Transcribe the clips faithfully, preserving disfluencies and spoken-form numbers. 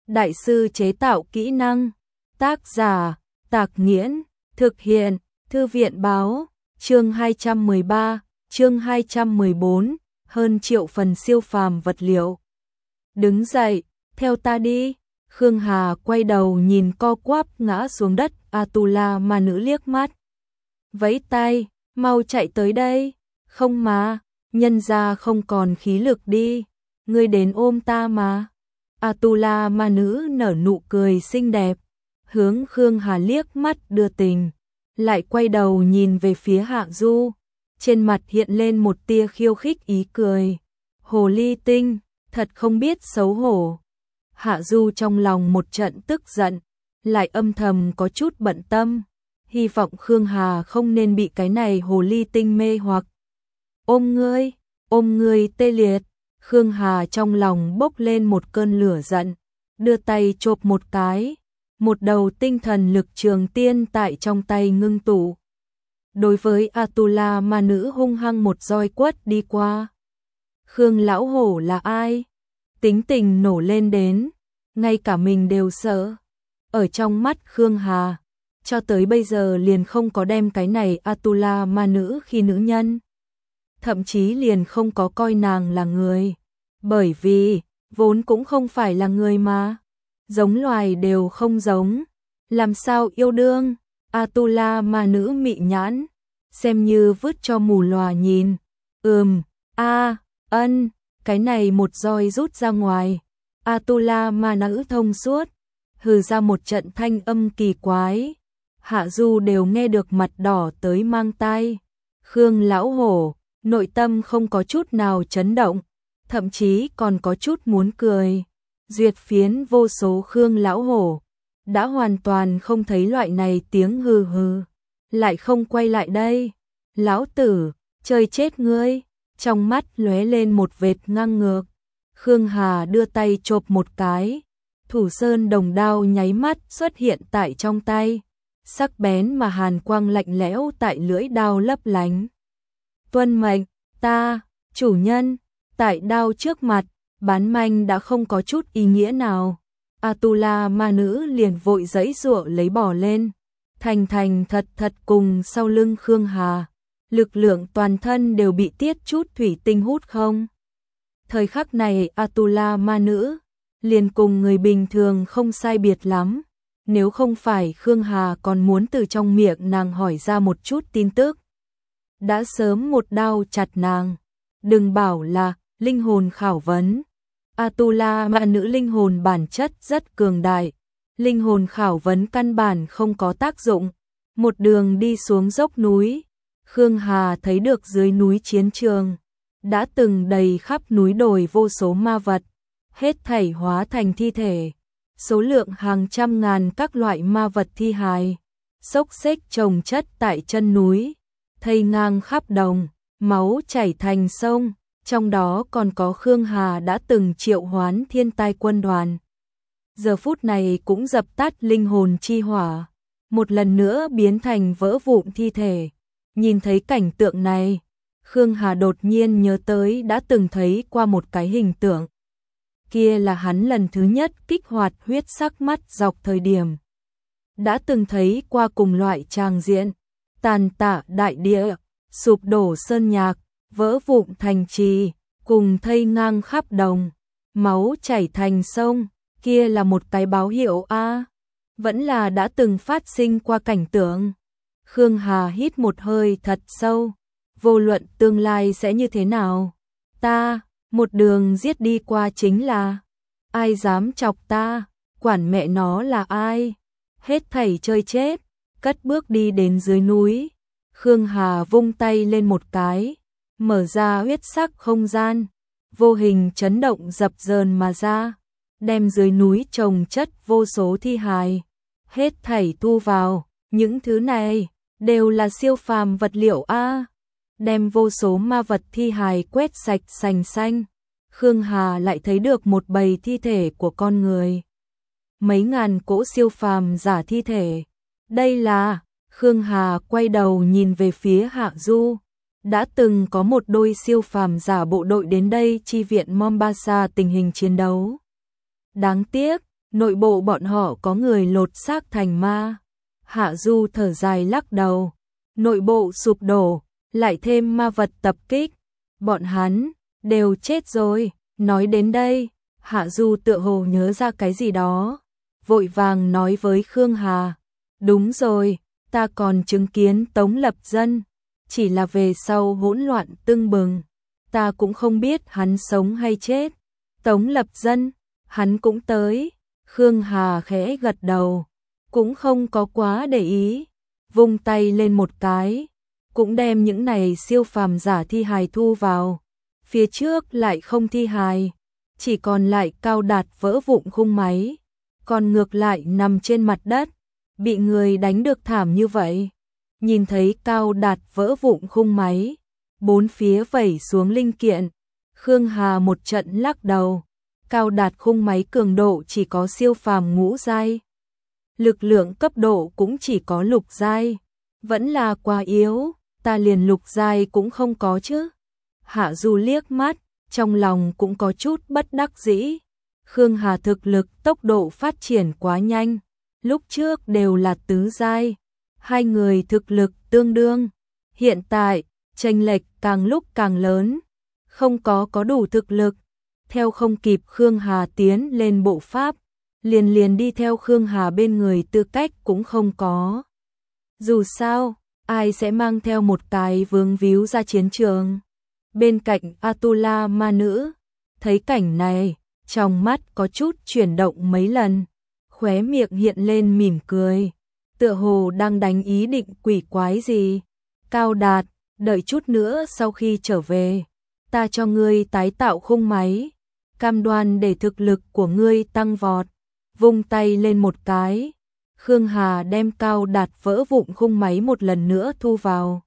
đại sư chế tạo kỹ năng. Tác giả, Tạc Nghiễn, thực hiện, Thư viện báo, chương hai trăm mười ba, chương hai trăm mười bốn, hơn triệu phần siêu phàm vật liệu. Đứng dậy, theo ta đi. Khương Hà quay đầu nhìn co quắp ngã xuống đất Atula ma nữ liếc mắt. Vẫy tay, mau chạy tới đây. Không mà, nhân ra không còn khí lực đi. Ngươi đến ôm ta mà. Atula ma nữ nở nụ cười xinh đẹp, hướng Khương Hà liếc mắt đưa tình, lại quay đầu nhìn về phía Hạ Du, trên mặt hiện lên một tia khiêu khích ý cười. Hồ ly tinh, thật không biết xấu hổ. Hạ Du trong lòng một trận tức giận, lại âm thầm có chút bận tâm, hy vọng Khương Hà không nên bị cái này hồ ly tinh mê hoặc. Ôm ngươi, ôm ngươi tê liệt. Khương Hà trong lòng bốc lên một cơn lửa giận, đưa tay chộp một cái, một đầu tinh thần lực trường tiên tại trong tay ngưng tụ. Đối với Atula ma nữ hung hăng một roi quất đi qua. Khương lão hổ là ai? Tính tình nổ lên đến, ngay cả mình đều sợ. Ở trong mắt Khương Hà, cho tới bây giờ liền không có đem cái này Atula ma nữ khi nữ nhân. Thậm chí liền không có coi nàng là người. Bởi vì, vốn cũng không phải là người mà. Giống loài đều không giống. Làm sao yêu đương? Atula ma nữ mị nhãn, xem như vứt cho mù lòa nhìn. Ừm, a, ân, cái này một roi rút ra ngoài. Atula ma nữ thông suốt, hừ ra một trận thanh âm kỳ quái. Hạ Du đều nghe được mặt đỏ tới mang tai. Khương lão hổ, nội tâm không có chút nào chấn động, thậm chí còn có chút muốn cười. Duyệt phiến vô số Khương lão hổ, đã hoàn toàn không thấy loại này tiếng hừ hừ, lại không quay lại đây. Lão tử, chơi chết ngươi, trong mắt lóe lên một vệt ngang ngược. Khương Hà đưa tay chộp một cái, thủ sơn đồng đao nháy mắt xuất hiện tại trong tay, sắc bén mà hàn quang lạnh lẽo tại lưỡi đao lấp lánh. Tuân mệnh, ta, chủ nhân. Tại đao trước mặt, bán manh đã không có chút ý nghĩa nào. Atula ma nữ liền vội giãy giụa lấy bỏ lên, thành thành thật thật cùng sau lưng Khương Hà, lực lượng toàn thân đều bị tiết chút thủy tinh hút không. Thời khắc này Atula ma nữ liền cùng người bình thường không sai biệt lắm, nếu không phải Khương Hà còn muốn từ trong miệng nàng hỏi ra một chút tin tức, đã sớm một đao chặt nàng. Đừng bảo là linh hồn khảo vấn. Atula ma nữ linh hồn bản chất rất cường đại, linh hồn khảo vấn căn bản không có tác dụng. Một đường đi xuống dốc núi, Khương Hà thấy được dưới núi chiến trường đã từng đầy khắp núi đồi vô số ma vật, hết thảy hóa thành thi thể, số lượng hàng trăm ngàn các loại ma vật thi hài, xốc xếch chồng chất tại chân núi, thây ngang khắp đồng, máu chảy thành sông. Trong đó còn có Khương Hà đã từng triệu hoán thiên tai quân đoàn. Giờ phút này cũng dập tắt linh hồn chi hỏa, một lần nữa biến thành vỡ vụn thi thể. Nhìn thấy cảnh tượng này, Khương Hà đột nhiên nhớ tới đã từng thấy qua một cái hình tượng. Kia là hắn lần thứ nhất kích hoạt huyết sắc mắt dọc thời điểm. Đã từng thấy qua cùng loại tràng diện, tàn tạ đại địa, sụp đổ sơn nhạc, vỡ vụn thành trì, cùng thây ngang khắp đồng, máu chảy thành sông. Kia là một cái báo hiệu a, à? Vẫn là đã từng phát sinh qua cảnh tượng. Khương Hà hít một hơi thật sâu, vô luận tương lai sẽ như thế nào, ta một đường giết đi qua chính là, ai dám chọc ta, quản mẹ nó là ai, hết thảy chơi chết. Cất bước đi đến dưới núi, Khương Hà vung tay lên một cái, mở ra huyết sắc không gian, vô hình chấn động dập dờn mà ra, đem dưới núi chồng chất vô số thi hài, hết thảy thu vào. Những thứ này đều là siêu phàm vật liệu a. Đem vô số ma vật thi hài quét sạch sành xanh, Khương Hà lại thấy được một bầy thi thể của con người, mấy ngàn cỗ siêu phàm giả thi thể. Đây là, Khương Hà quay đầu nhìn về phía Hạ Du, đã từng có một đôi siêu phàm giả bộ đội đến đây chi viện Mombasa tình hình chiến đấu. Đáng tiếc, nội bộ bọn họ có người lột xác thành ma. Hạ Du thở dài lắc đầu, nội bộ sụp đổ, lại thêm ma vật tập kích, bọn hắn đều chết rồi. Nói đến đây, Hạ Du tựa hồ nhớ ra cái gì đó, vội vàng nói với Khương Hà, đúng rồi, ta còn chứng kiến Tống Lập Dân, chỉ là về sau hỗn loạn tưng bừng, ta cũng không biết hắn sống hay chết. Tống Lập Dân, hắn cũng tới. Khương Hà khẽ gật đầu, cũng không có quá để ý, vung tay lên một cái, cũng đem những này siêu phàm giả thi hài thu vào. Phía trước lại không thi hài, chỉ còn lại Cao Đạt vỡ vụn khung máy, còn ngược lại nằm trên mặt đất, bị người đánh được thảm như vậy. Nhìn thấy Cao Đạt vỡ vụn khung máy, bốn phía vẩy xuống linh kiện, Khương Hà một trận lắc đầu. Cao Đạt khung máy cường độ chỉ có siêu phàm ngũ giai, lực lượng cấp độ cũng chỉ có lục giai, vẫn là quá yếu, ta liền lục giai cũng không có chứ. Hạ Du liếc mắt, trong lòng cũng có chút bất đắc dĩ. Khương Hà thực lực tốc độ phát triển quá nhanh, lúc trước đều là tứ giai, hai người thực lực tương đương, hiện tại chênh lệch càng lúc càng lớn, không có có đủ thực lực, theo không kịp Khương Hà tiến lên bộ pháp, liền liền đi theo Khương Hà bên người tư cách cũng không có. Dù sao, ai sẽ mang theo một cái vướng víu ra chiến trường. Bên cạnh Atula ma nữ, thấy cảnh này, trong mắt có chút chuyển động mấy lần, khóe miệng hiện lên mỉm cười, tựa hồ đang đánh ý định quỷ quái gì. Cao Đạt, đợi chút nữa sau khi trở về, ta cho ngươi tái tạo khung máy, cam đoan để thực lực của ngươi tăng vọt. Vung tay lên một cái, Khương Hà đem Cao Đạt vỡ vụn khung máy một lần nữa thu vào.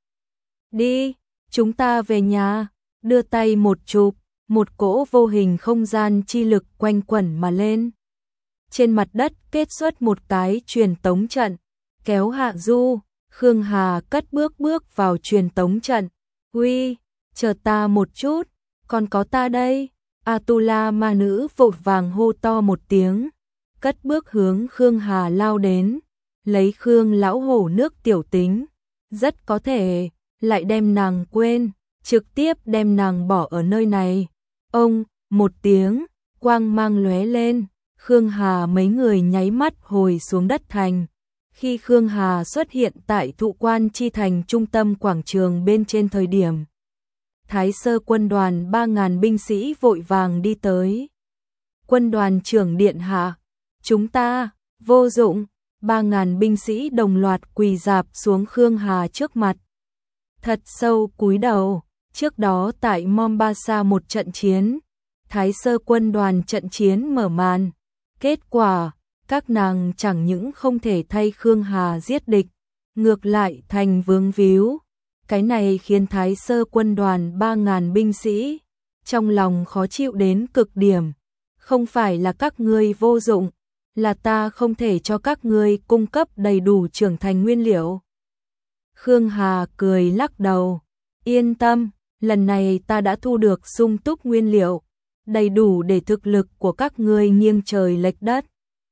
Đi, chúng ta về nhà. Đưa tay một chụp, một cỗ vô hình không gian chi lực quanh quẩn mà lên. Trên mặt đất kết xuất một cái truyền tống trận, kéo Hạ Du. Khương Hà cất bước bước vào truyền tống trận. Uy, chờ ta một chút, còn có ta đây. Atula ma nữ vội vàng hô to một tiếng, cất bước hướng Khương Hà lao đến, lấy Khương lão hổ nước tiểu tính, rất có thể lại đem nàng quên, trực tiếp đem nàng bỏ ở nơi này. Ông, một tiếng, quang mang lóe lên, Khương Hà mấy người nháy mắt hồi xuống đất thành. Khi Khương Hà xuất hiện tại Thụ Quan Chi Thành trung tâm quảng trường bên trên thời điểm, Thái Sơ quân đoàn ba ngàn binh sĩ vội vàng đi tới. Quân đoàn trưởng điện hạ, chúng ta, vô dụng. Ba ngàn binh sĩ đồng loạt quỳ rạp xuống Khương Hà trước mặt. Thật sâu cúi đầu, trước đó tại Mombasa một trận chiến, Thái Sơ quân đoàn trận chiến mở màn. Kết quả, các nàng chẳng những không thể thay Khương Hà giết địch, ngược lại thành vướng víu. Cái này khiến Thái Sơ quân đoàn ba ngàn binh sĩ trong lòng khó chịu đến cực điểm. Không phải là các ngươi vô dụng, là ta không thể cho các ngươi cung cấp đầy đủ trưởng thành nguyên liệu. Khương Hà cười lắc đầu, yên tâm, lần này ta đã thu được sung túc nguyên liệu, đầy đủ để thực lực của các ngươi nghiêng trời lệch đất.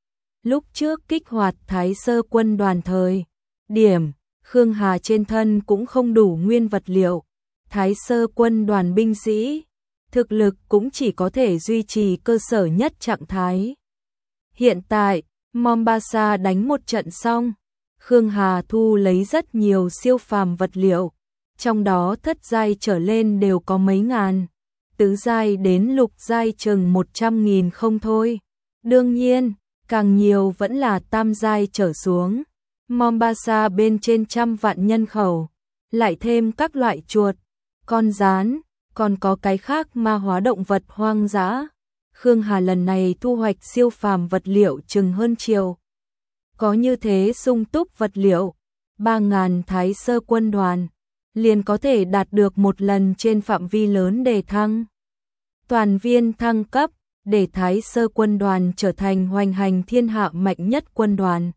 Lúc trước kích hoạt Thái Sơ quân đoàn thời điểm, Khương Hà trên thân cũng không đủ nguyên vật liệu, Thái Sơ quân đoàn binh sĩ, thực lực cũng chỉ có thể duy trì cơ sở nhất trạng thái. Hiện tại, Mombasa đánh một trận xong, Khương Hà thu lấy rất nhiều siêu phàm vật liệu, trong đó thất giai trở lên đều có mấy ngàn, tứ giai đến lục giai chừng một trăm nghìn không thôi. Đương nhiên, càng nhiều vẫn là tam giai trở xuống. Mombasa bên trên trăm vạn nhân khẩu, lại thêm các loại chuột, con gián, còn có cái khác ma hóa động vật hoang dã. Khương Hà lần này thu hoạch siêu phàm vật liệu chừng hơn triệu. Có như thế sung túc vật liệu, ba ngàn Thái Sơ quân đoàn liền có thể đạt được một lần trên phạm vi lớn đề thăng. Toàn viên thăng cấp, để Thái Sơ quân đoàn trở thành hoành hành thiên hạ mạnh nhất quân đoàn.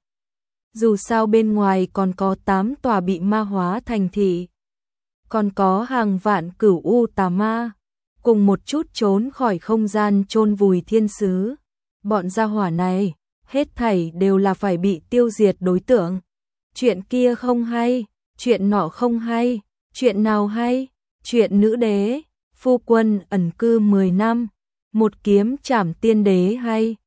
Dù sao bên ngoài còn có tám tòa bị ma hóa thành thị, còn có hàng vạn cửu u tà ma, cùng một chút trốn khỏi không gian chôn vùi thiên sứ. Bọn gia hỏa này hết thảy đều là phải bị tiêu diệt đối tượng. Chuyện kia không hay, chuyện nọ không hay, chuyện nào hay? Chuyện nữ đế, phu quân ẩn cư mười năm, một kiếm trảm tiên đế hay?